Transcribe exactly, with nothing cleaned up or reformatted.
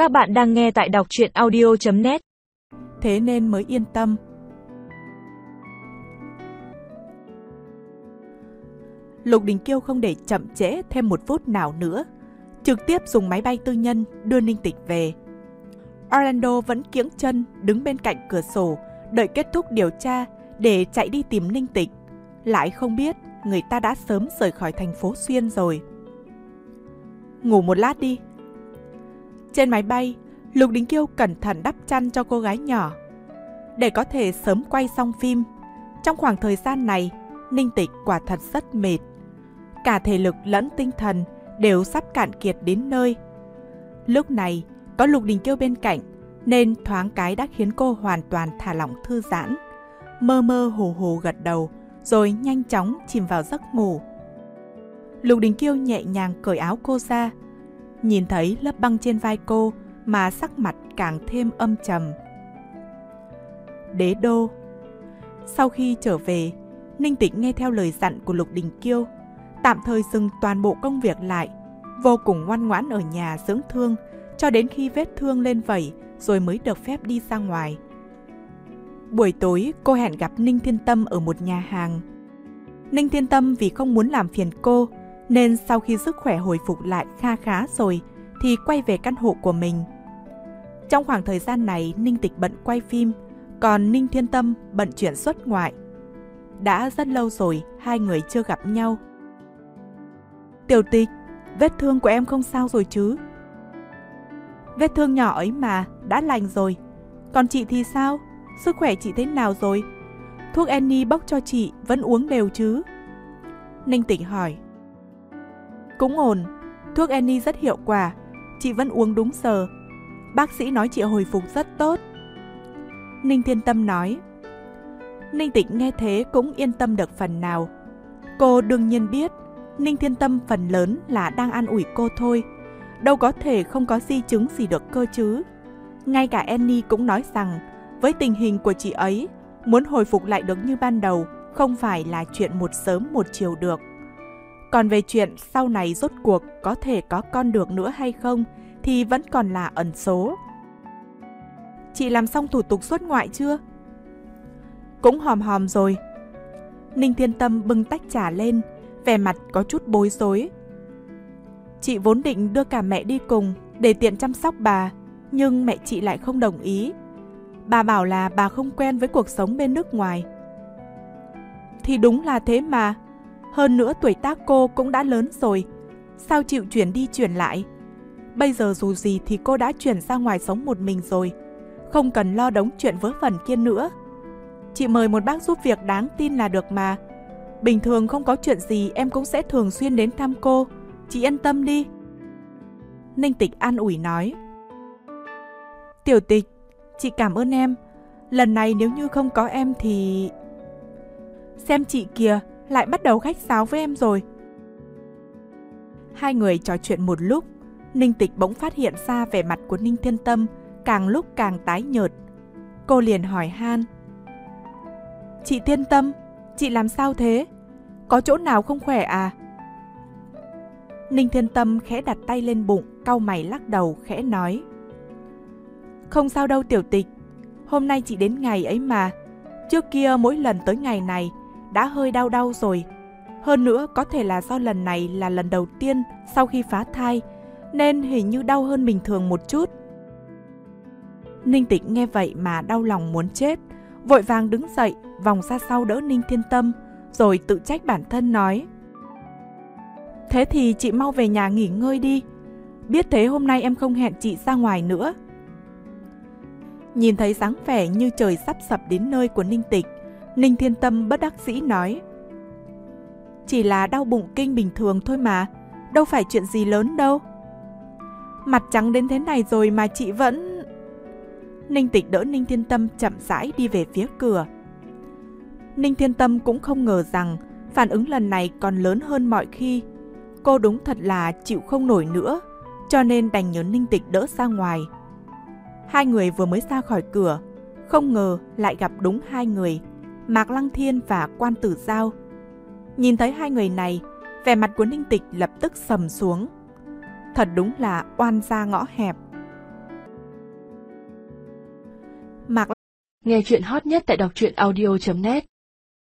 Các bạn đang nghe tại đọc truyện audio chấm net. Thế nên mới yên tâm. Lục Đình Kiêu không để chậm trễ thêm một phút nào nữa, trực tiếp dùng máy bay tư nhân đưa Ninh Tịch về. Orlando vẫn kiễng chân đứng bên cạnh cửa sổ, đợi kết thúc điều tra để chạy đi tìm Ninh Tịch. Lại không biết người ta đã sớm rời khỏi thành phố Xuyên rồi. Ngủ một lát đi. Trên máy bay, Lục Đình Kiêu cẩn thận đắp chăn cho cô gái nhỏ. Để có thể sớm quay xong phim, trong khoảng thời gian này, Ninh Tịch quả thật rất mệt. Cả thể lực lẫn tinh thần đều sắp cạn kiệt đến nơi. Lúc này, có Lục Đình Kiêu bên cạnh, nên thoáng cái đã khiến cô hoàn toàn thả lỏng thư giãn. Mơ mơ hồ hồ gật đầu, rồi nhanh chóng chìm vào giấc ngủ. Lục Đình Kiêu nhẹ nhàng cởi áo cô ra, nhìn thấy lớp băng trên vai cô mà sắc mặt càng thêm âm trầm. Đế đô. Sau khi trở về, Ninh Tịch nghe theo lời dặn của Lục Đình Kiêu, tạm thời dừng toàn bộ công việc lại, vô cùng ngoan ngoãn ở nhà dưỡng thương cho đến khi vết thương lên vẩy rồi mới được phép đi ra ngoài. Buổi tối cô hẹn gặp Ninh Thiên Tâm ở một nhà hàng. Ninh Thiên Tâm vì không muốn làm phiền cô nên sau khi sức khỏe hồi phục lại kha khá rồi thì quay về căn hộ của mình. Trong khoảng thời gian này Ninh Tịch bận quay phim, còn Ninh Thiên Tâm bận chuyện xuất ngoại. Đã rất lâu rồi hai người chưa gặp nhau. Tiểu Tịch, vết thương của em không sao rồi chứ? Vết thương nhỏ ấy mà, đã lành rồi. Còn chị thì sao? Sức khỏe chị thế nào rồi? Thuốc Annie bóc cho chị vẫn uống đều chứ? Ninh Tịch hỏi. Cũng ổn, thuốc Annie rất hiệu quả, chị vẫn uống đúng giờ. Bác sĩ nói chị hồi phục rất tốt. Ninh Thiên Tâm nói. Ninh Tịch nghe thế cũng yên tâm được phần nào. Cô đương nhiên biết Ninh Thiên Tâm phần lớn là đang an ủi cô thôi, đâu có thể không có di chứng gì được cơ chứ. Ngay cả Annie cũng nói rằng với tình hình của chị ấy, muốn hồi phục lại được như ban đầu không phải là chuyện một sớm một chiều được. Còn về chuyện sau này rốt cuộc có thể có con được nữa hay không thì vẫn còn là ẩn số. Chị làm xong thủ tục xuất ngoại chưa? Cũng hòm hòm rồi. Ninh Thiên Tâm bưng tách trà lên, vẻ mặt có chút bối rối. Chị vốn định đưa cả mẹ đi cùng để tiện chăm sóc bà, nhưng mẹ chị lại không đồng ý. Bà bảo là bà không quen với cuộc sống bên nước ngoài. Thì đúng là thế mà. Hơn nữa tuổi tác cô cũng đã lớn rồi, sao chịu chuyển đi chuyển lại? Bây giờ dù gì thì cô đã chuyển ra ngoài sống một mình rồi, không cần lo đống chuyện vớ vẩn kia nữa. Chị mời một bác giúp việc đáng tin là được mà. Bình thường không có chuyện gì em cũng sẽ thường xuyên đến thăm cô, chị yên tâm đi. Ninh Tịch an ủi nói. Tiểu Tịch, chị cảm ơn em. Lần này nếu như không có em thì... Xem chị kìa, lại bắt đầu khách sáo với em rồi. Hai người trò chuyện một lúc, Ninh Tịch bỗng phát hiện ra vẻ mặt của Ninh Thiên Tâm càng lúc càng tái nhợt. Cô liền hỏi han. Chị Thiên Tâm, chị làm sao thế? Có chỗ nào không khỏe à? Ninh Thiên Tâm khẽ đặt tay lên bụng, cau mày lắc đầu khẽ nói. Không sao đâu Tiểu Tịch, hôm nay chị đến ngày ấy mà. Trước kia mỗi lần tới ngày này đã hơi đau đau rồi. Hơn nữa có thể là do lần này là lần đầu tiên sau khi phá thai, nên hình như đau hơn bình thường một chút. Ninh Tịch nghe vậy mà đau lòng muốn chết, vội vàng đứng dậy, vòng ra sau đỡ Ninh Thiên Tâm, rồi tự trách bản thân nói. Thế thì chị mau về nhà nghỉ ngơi đi. Biết thế hôm nay em không hẹn chị ra ngoài nữa. Nhìn thấy dáng vẻ như trời sắp sập đến nơi của Ninh Tịch, Ninh Thiên Tâm bất đắc dĩ nói. Chỉ là đau bụng kinh bình thường thôi mà, đâu phải chuyện gì lớn đâu. Mặt trắng đến thế này rồi mà chị vẫn... Ninh Tịch đỡ Ninh Thiên Tâm chậm rãi đi về phía cửa. Ninh Thiên Tâm cũng không ngờ rằng phản ứng lần này còn lớn hơn mọi khi. Cô đúng thật là chịu không nổi nữa, cho nên đành nhờ Ninh Tịch đỡ ra ngoài. Hai người vừa mới ra khỏi cửa, không ngờ lại gặp đúng hai người, Mạc Lăng Thiên và Quan Tử Giao. Nhìn thấy hai người này, vẻ mặt của Ninh Tịch lập tức sầm xuống. Thật đúng là oan gia ngõ hẹp. Mạc Nghe chuyện hot nhất tại đọc truyện audio chấm net